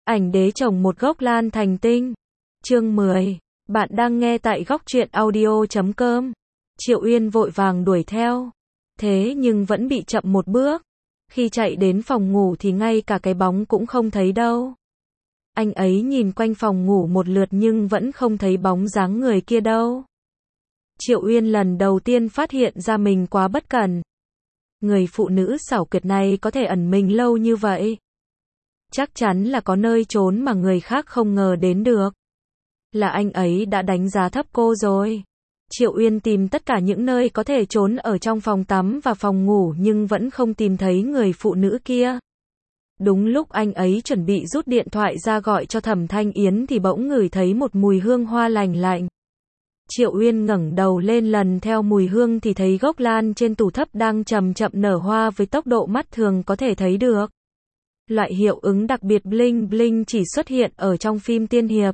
Ảnh đế trồng một gốc lan thành tinh. Chương 10. Bạn đang nghe tại góc truyện audio.com. Triệu Uyên vội vàng đuổi theo. Thế nhưng vẫn bị chậm một bước. Khi chạy đến phòng ngủ thì ngay cả cái bóng cũng không thấy đâu. Anh ấy nhìn quanh phòng ngủ một lượt nhưng vẫn không thấy bóng dáng người kia đâu. Triệu Uyên lần đầu tiên phát hiện ra mình quá bất cẩn. Người phụ nữ xảo quyệt này có thể ẩn mình lâu như vậy. Chắc chắn là có nơi trốn mà người khác không ngờ đến được. Là anh ấy đã đánh giá thấp cô rồi. Triệu Uyên tìm tất cả những nơi có thể trốn ở trong phòng tắm và phòng ngủ nhưng vẫn không tìm thấy người phụ nữ kia. Đúng lúc anh ấy chuẩn bị rút điện thoại ra gọi cho Thẩm Thanh Yến thì bỗng ngửi thấy một mùi hương hoa lành lạnh. Triệu Uyên ngẩng đầu lên lần theo mùi hương thì thấy gốc lan trên tủ thấp đang chậm chậm nở hoa với tốc độ mắt thường có thể thấy được. Loại hiệu ứng đặc biệt bling bling chỉ xuất hiện ở trong phim tiên hiệp.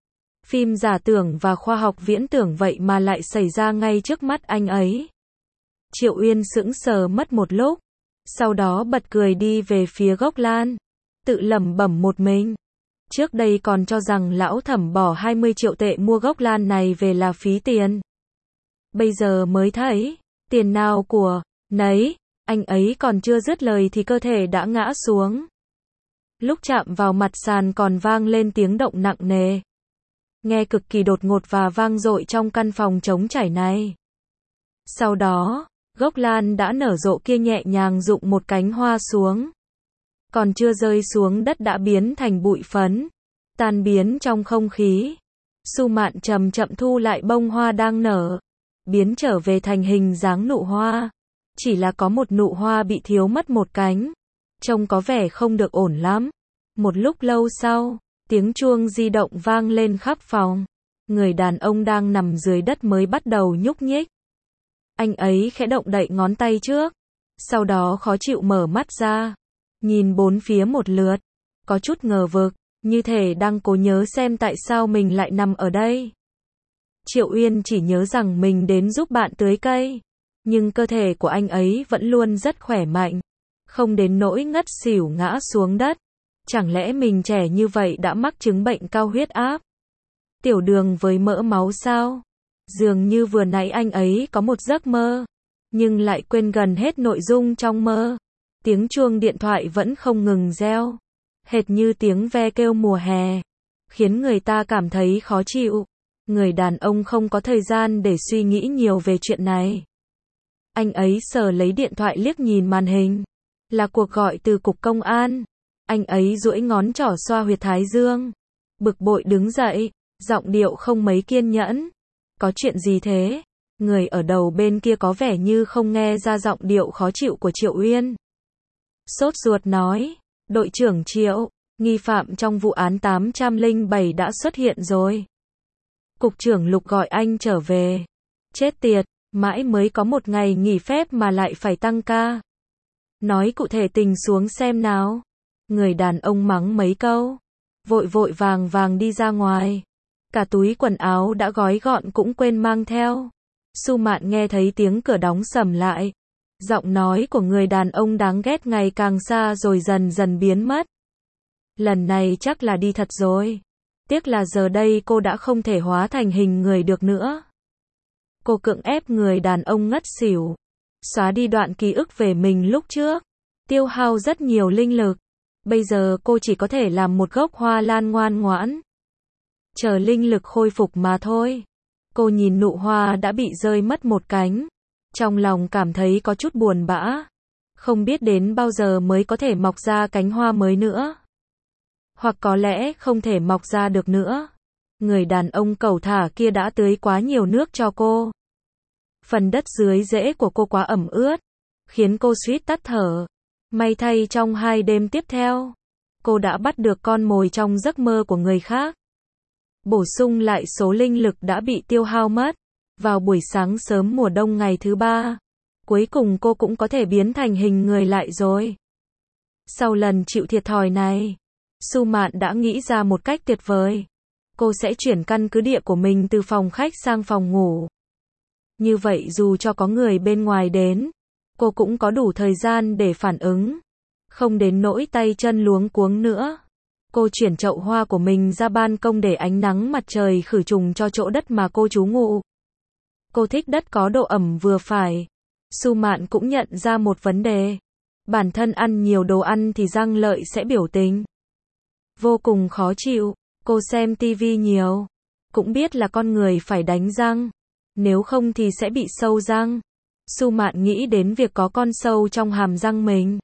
Phim giả tưởng và khoa học viễn tưởng vậy mà lại xảy ra ngay trước mắt anh ấy. Triệu Uyên sững sờ mất một lúc, sau đó bật cười đi về phía gốc lan, tự lẩm bẩm một mình. Trước đây còn cho rằng lão Thẩm bỏ 20 triệu tệ mua gốc lan này về là phí tiền. Bây giờ mới thấy, tiền nào của nấy, anh ấy còn chưa dứt lời thì cơ thể đã ngã xuống. Lúc chạm vào mặt sàn còn vang lên tiếng động nặng nề. Nghe cực kỳ đột ngột và vang dội trong căn phòng trống trải này. Sau đó, gốc lan đã nở rộ kia nhẹ nhàng rụng một cánh hoa xuống. Còn chưa rơi xuống đất đã biến thành bụi phấn, tan biến trong không khí. Su Mạn chậm chậm thu lại bông hoa đang nở, biến trở về thành hình dáng nụ hoa. Chỉ là có một nụ hoa bị thiếu mất một cánh, trông có vẻ không được ổn lắm. Một lúc lâu sau, tiếng chuông di động vang lên khắp phòng. Người đàn ông đang nằm dưới đất mới bắt đầu nhúc nhích. Anh ấy khẽ động đậy ngón tay trước, sau đó khó chịu mở mắt ra, nhìn bốn phía một lượt, có chút ngờ vực, như thể đang cố nhớ xem tại sao mình lại nằm ở đây. Triệu Uyên chỉ nhớ rằng mình đến giúp bạn tưới cây, nhưng cơ thể của anh ấy vẫn luôn rất khỏe mạnh, không đến nỗi ngất xỉu ngã xuống đất. Chẳng lẽ mình trẻ như vậy đã mắc chứng bệnh cao huyết áp, tiểu đường với mỡ máu sao? Dường như vừa nãy anh ấy có một giấc mơ, nhưng lại quên gần hết nội dung trong mơ. Tiếng chuông điện thoại vẫn không ngừng reo, hệt như tiếng ve kêu mùa hè, khiến người ta cảm thấy khó chịu. Người đàn ông không có thời gian để suy nghĩ nhiều về chuyện này. Anh ấy sờ lấy điện thoại liếc nhìn màn hình, là cuộc gọi từ cục công an. Anh ấy duỗi ngón trỏ xoa huyệt thái dương, bực bội đứng dậy, giọng điệu không mấy kiên nhẫn. Có chuyện gì thế? Người ở đầu bên kia có vẻ như không nghe ra giọng điệu khó chịu của Triệu Uyên. Sốt ruột nói, đội trưởng Triệu, nghi phạm trong vụ án 807 đã xuất hiện rồi. Cục trưởng Lục gọi anh trở về. Chết tiệt, mãi mới có một ngày nghỉ phép mà lại phải tăng ca. Nói cụ thể tình xuống xem nào. Người đàn ông mắng mấy câu, vội vội vàng vàng đi ra ngoài. Cả túi quần áo đã gói gọn cũng quên mang theo. Su Mạn nghe thấy tiếng cửa đóng sầm lại. Giọng nói của người đàn ông đáng ghét ngày càng xa rồi dần dần biến mất. Lần này chắc là đi thật rồi. Tiếc là giờ đây cô đã không thể hóa thành hình người được nữa. Cô cưỡng ép người đàn ông ngất xỉu, xóa đi đoạn ký ức về mình lúc trước, tiêu hao rất nhiều linh lực. Bây giờ cô chỉ có thể làm một gốc hoa lan ngoan ngoãn, chờ linh lực khôi phục mà thôi. Cô nhìn nụ hoa đã bị rơi mất một cánh, trong lòng cảm thấy có chút buồn bã. Không biết đến bao giờ mới có thể mọc ra cánh hoa mới nữa. Hoặc có lẽ không thể mọc ra được nữa. Người đàn ông cẩu thả kia đã tưới quá nhiều nước cho cô. Phần đất dưới rễ của cô quá ẩm ướt, khiến cô suýt tắt thở. May thay trong 2 đêm tiếp theo, cô đã bắt được con mồi trong giấc mơ của người khác. Bổ sung lại số linh lực đã bị tiêu hao mất. Vào buổi sáng sớm mùa đông ngày thứ 3, cuối cùng cô cũng có thể biến thành hình người lại rồi. Sau lần chịu thiệt thòi này, Su Mạn đã nghĩ ra một cách tuyệt vời. Cô sẽ chuyển căn cứ địa của mình từ phòng khách sang phòng ngủ. Như vậy dù cho có người bên ngoài đến, cô cũng có đủ thời gian để phản ứng, không đến nỗi tay chân luống cuống nữa. Cô chuyển chậu hoa của mình ra ban công để ánh nắng mặt trời khử trùng cho chỗ đất mà cô trú ngụ. Cô thích đất có độ ẩm vừa phải. Su Mạn cũng nhận ra một vấn đề. Bản thân ăn nhiều đồ ăn thì răng lợi sẽ biểu tình. Vô cùng khó chịu. Cô xem tivi nhiều. Cũng biết là con người phải đánh răng. Nếu không thì sẽ bị sâu răng. Su Mạn nghĩ đến việc có con sâu trong hàm răng mình.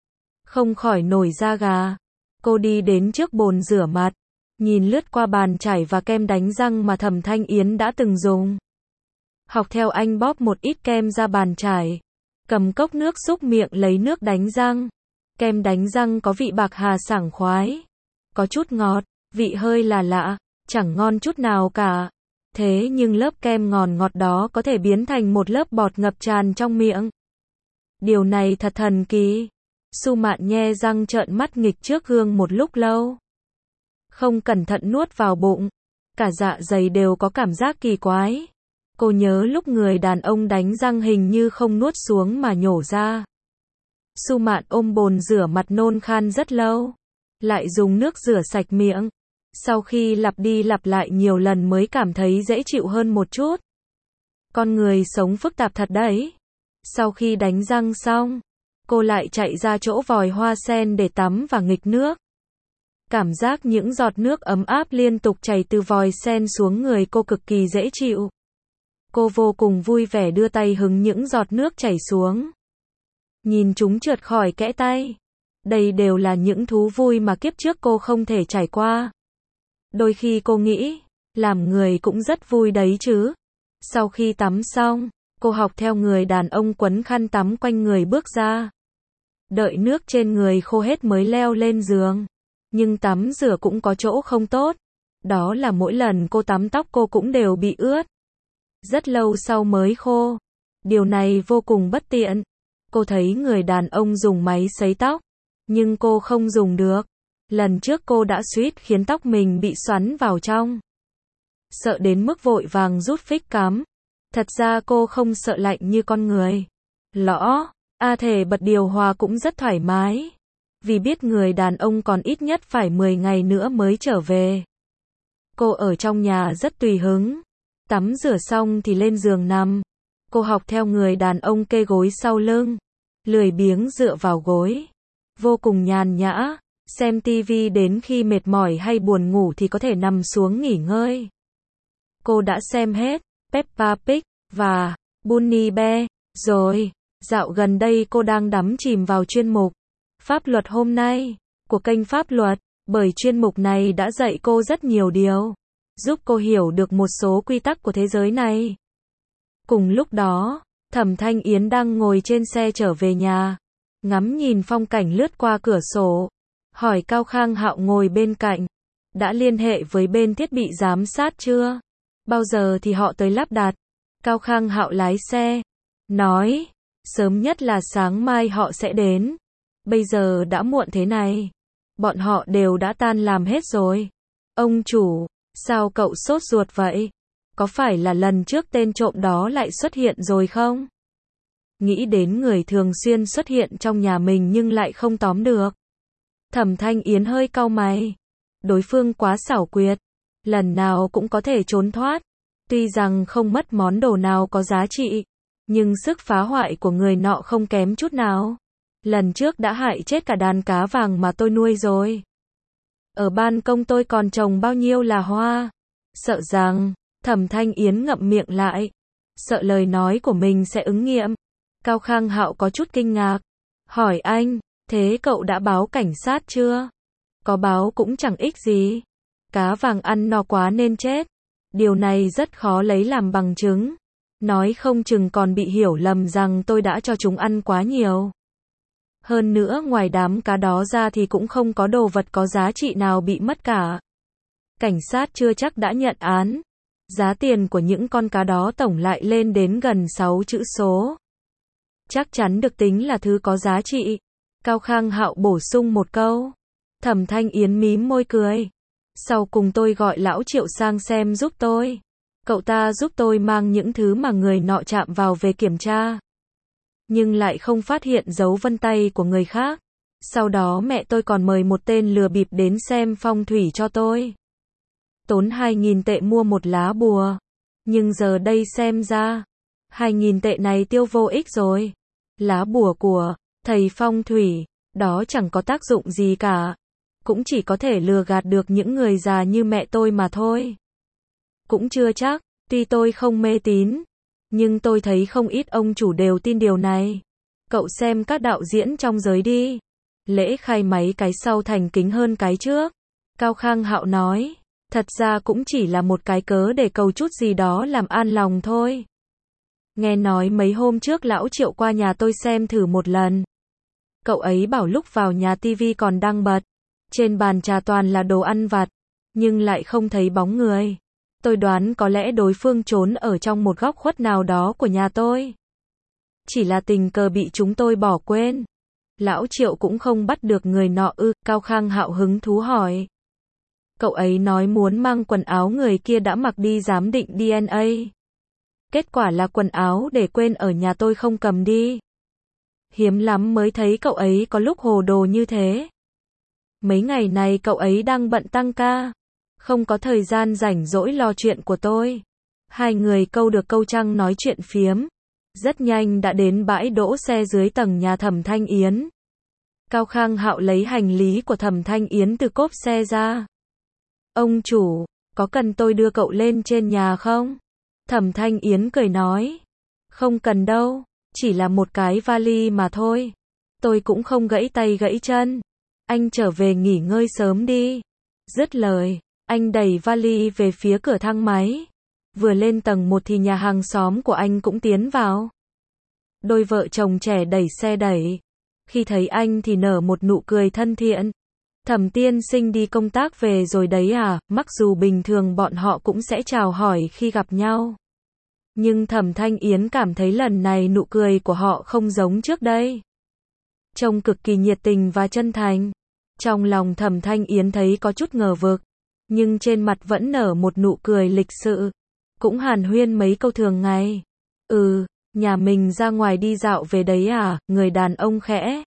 Không khỏi nổi da gà. Cô đi đến trước bồn rửa mặt. Nhìn lướt qua bàn chải và kem đánh răng mà Thẩm Thanh Yến đã từng dùng. Học theo anh bóp một ít kem ra bàn chải. Cầm cốc nước xúc miệng lấy nước đánh răng. Kem đánh răng có vị bạc hà sảng khoái. Có chút ngọt, vị hơi là lạ, chẳng ngon chút nào cả. Thế nhưng lớp kem ngọt ngọt đó có thể biến thành một lớp bọt ngập tràn trong miệng. Điều này thật thần kỳ. Su Mạn nhe răng trợn mắt nghịch trước gương một lúc lâu. Không cẩn thận nuốt vào bụng. Cả dạ dày đều có cảm giác kỳ quái. Cô nhớ lúc người đàn ông đánh răng hình như không nuốt xuống mà nhổ ra. Su Mạn ôm bồn rửa mặt nôn khan rất lâu. Lại dùng nước rửa sạch miệng. Sau khi lặp đi lặp lại nhiều lần mới cảm thấy dễ chịu hơn một chút. Con người sống phức tạp thật đấy. Sau khi đánh răng xong, cô lại chạy ra chỗ vòi hoa sen để tắm và nghịch nước. Cảm giác những giọt nước ấm áp liên tục chảy từ vòi sen xuống người cô cực kỳ dễ chịu. Cô vô cùng vui vẻ đưa tay hứng những giọt nước chảy xuống. Nhìn chúng trượt khỏi kẽ tay. Đây đều là những thú vui mà kiếp trước cô không thể trải qua. Đôi khi cô nghĩ, làm người cũng rất vui đấy chứ. Sau khi tắm xong, cô học theo người đàn ông quấn khăn tắm quanh người bước ra. Đợi nước trên người khô hết mới leo lên giường. Nhưng tắm rửa cũng có chỗ không tốt. Đó là mỗi lần cô tắm tóc cô cũng đều bị ướt. Rất lâu sau mới khô. Điều này vô cùng bất tiện. Cô thấy người đàn ông dùng máy sấy tóc. Nhưng cô không dùng được. Lần trước cô đã suýt khiến tóc mình bị xoắn vào trong. Sợ đến mức vội vàng rút phích cắm. Thật ra cô không sợ lạnh như con người. Thể bật điều hòa cũng rất thoải mái. Vì biết người đàn ông còn ít nhất phải 10 ngày nữa mới trở về. Cô ở trong nhà rất tùy hứng. Tắm rửa xong thì lên giường nằm. Cô học theo người đàn ông kê gối sau lưng. Lười biếng dựa vào gối. Vô cùng nhàn nhã. Xem tivi đến khi mệt mỏi hay buồn ngủ thì có thể nằm xuống nghỉ ngơi. Cô đã xem hết Peppa Pig và Bunny Bear rồi. Dạo gần đây cô đang đắm chìm vào chuyên mục Pháp luật hôm nay của kênh Pháp luật, bởi chuyên mục này đã dạy cô rất nhiều điều, giúp cô hiểu được một số quy tắc của thế giới này. Cùng lúc đó, Thẩm Thanh Yến đang ngồi trên xe trở về nhà, ngắm nhìn phong cảnh lướt qua cửa sổ, hỏi Cao Khang Hạo ngồi bên cạnh, đã liên hệ với bên thiết bị giám sát chưa? Bao giờ thì họ tới lắp đặt? Cao Khang Hạo lái xe, nói, sớm nhất là sáng mai họ sẽ đến. Bây giờ đã muộn thế này. Bọn họ đều đã tan làm hết rồi. Ông chủ, sao cậu sốt ruột vậy? Có phải là lần trước tên trộm đó lại xuất hiện rồi không? Nghĩ đến người thường xuyên xuất hiện trong nhà mình nhưng lại không tóm được. Thẩm Thanh Yến hơi cau mày. Đối phương quá xảo quyệt. Lần nào cũng có thể trốn thoát. Tuy rằng không mất món đồ nào có giá trị. Nhưng sức phá hoại của người nọ không kém chút nào. Lần trước đã hại chết cả đàn cá vàng mà tôi nuôi rồi. Ở ban công tôi còn trồng bao nhiêu là hoa. Sợ rằng, Thẩm Thanh Yến ngậm miệng lại. Sợ lời nói của mình sẽ ứng nghiệm. Cao Khang Hạo có chút kinh ngạc. Hỏi anh, thế cậu đã báo cảnh sát chưa? Có báo cũng chẳng ích gì. Cá vàng ăn no quá nên chết. Điều này rất khó lấy làm bằng chứng. Nói không chừng còn bị hiểu lầm rằng tôi đã cho chúng ăn quá nhiều. Hơn nữa ngoài đám cá đó ra thì cũng không có đồ vật có giá trị nào bị mất cả. Cảnh sát chưa chắc đã nhận án. Giá tiền của những con cá đó tổng lại lên đến gần 6 chữ số. Chắc chắn được tính là thứ có giá trị. Cao Khang Hạo bổ sung một câu. Thẩm Thanh Yến mím môi cười. Sau cùng tôi gọi lão Triệu sang xem giúp tôi. Cậu ta giúp tôi mang những thứ mà người nọ chạm vào về kiểm tra. Nhưng lại không phát hiện dấu vân tay của người khác. Sau đó mẹ tôi còn mời một tên lừa bịp đến xem phong thủy cho tôi. Tốn 2.000 tệ mua một lá bùa. Nhưng giờ đây xem ra, 2.000 tệ này tiêu vô ích rồi. Lá bùa của thầy phong thủy, đó chẳng có tác dụng gì cả. Cũng chỉ có thể lừa gạt được những người già như mẹ tôi mà thôi. Cũng chưa chắc, tuy tôi không mê tín, nhưng tôi thấy không ít ông chủ đều tin điều này. Cậu xem các đạo diễn trong giới đi. Lễ khai máy cái sau thành kính hơn cái trước. Cao Khang Hạo nói, thật ra cũng chỉ là một cái cớ để cầu chút gì đó làm an lòng thôi. Nghe nói mấy hôm trước lão Triệu qua nhà tôi xem thử một lần. Cậu ấy bảo lúc vào nhà tivi còn đang bật. Trên bàn trà toàn là đồ ăn vặt, nhưng lại không thấy bóng người. Tôi đoán có lẽ đối phương trốn ở trong một góc khuất nào đó của nhà tôi. Chỉ là tình cờ bị chúng tôi bỏ quên. Lão Triệu cũng không bắt được người nọ ư? Cao Khang Hạo hứng thú hỏi. Cậu ấy nói muốn mang quần áo người kia đã mặc đi giám định DNA. Kết quả là quần áo để quên ở nhà tôi không cầm đi. Hiếm lắm mới thấy cậu ấy có lúc hồ đồ như thế. Mấy ngày này cậu ấy đang bận tăng ca, không có thời gian rảnh rỗi lo chuyện của tôi. Hai người câu được câu trăng nói chuyện phiếm. Rất nhanh đã đến bãi đỗ xe dưới tầng nhà Thẩm Thanh Yến. Cao Khang Hạo lấy hành lý của Thẩm Thanh Yến từ cốp xe ra. Ông chủ, có cần tôi đưa cậu lên trên nhà không? Thẩm Thanh Yến cười nói. Không cần đâu, chỉ là một cái vali mà thôi. Tôi cũng không gãy tay gãy chân. Anh trở về nghỉ ngơi sớm đi. Dứt lời, anh đẩy vali về phía cửa thang máy. Vừa lên tầng 1 thì nhà hàng xóm của anh cũng tiến vào. Đôi vợ chồng trẻ đẩy xe đẩy. Khi thấy anh thì nở một nụ cười thân thiện. Thẩm tiên sinh đi công tác về rồi đấy à? Mặc dù bình thường bọn họ cũng sẽ chào hỏi khi gặp nhau. Nhưng Thẩm Thanh Yến cảm thấy lần này nụ cười của họ không giống trước đây. Trông cực kỳ nhiệt tình và chân thành. Trong lòng Thẩm Thanh Yến thấy có chút ngờ vực, nhưng trên mặt vẫn nở một nụ cười lịch sự. Cũng hàn huyên mấy câu thường ngày. Nhà mình ra ngoài đi dạo về đấy à? Người đàn ông khẽ.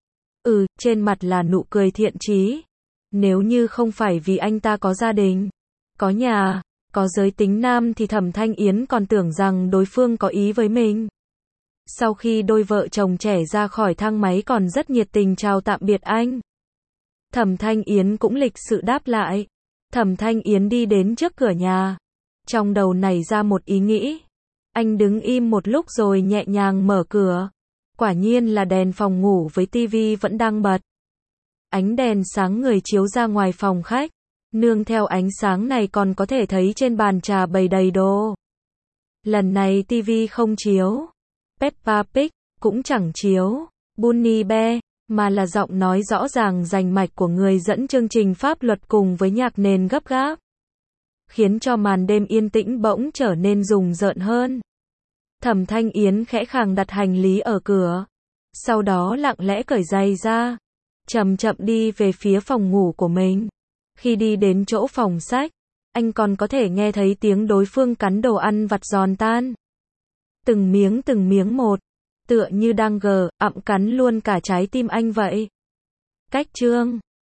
Trên mặt là nụ cười thiện chí. Nếu như không phải vì anh ta có gia đình, có nhà, có giới tính nam thì Thẩm Thanh Yến còn tưởng rằng đối phương có ý với mình. Sau khi đôi vợ chồng trẻ ra khỏi thang máy còn rất nhiệt tình chào tạm biệt anh. Thẩm Thanh Yến cũng lịch sự đáp lại. Thẩm Thanh Yến đi đến trước cửa nhà. Trong đầu nảy ra một ý nghĩ. Anh đứng im một lúc rồi nhẹ nhàng mở cửa. Quả nhiên là đèn phòng ngủ với tivi vẫn đang bật. Ánh đèn sáng người chiếu ra ngoài phòng khách. Nương theo ánh sáng này còn có thể thấy trên bàn trà bày đầy đồ. Lần này tivi không chiếu Peppa Pig, cũng chẳng chiếu Bunny Bear, mà là giọng nói rõ ràng rành mạch của người dẫn chương trình pháp luật cùng với nhạc nền gấp gáp, khiến cho màn đêm yên tĩnh bỗng trở nên rùng rợn hơn. Thẩm Thanh Yến khẽ khàng đặt hành lý ở cửa, sau đó lặng lẽ cởi giày ra, chậm chậm đi về phía phòng ngủ của mình. Khi đi đến chỗ phòng sách, anh còn có thể nghe thấy tiếng đối phương cắn đồ ăn vặt giòn tan. Từng miếng một, tựa như đang ẵm cắn luôn cả trái tim anh vậy. Cách chương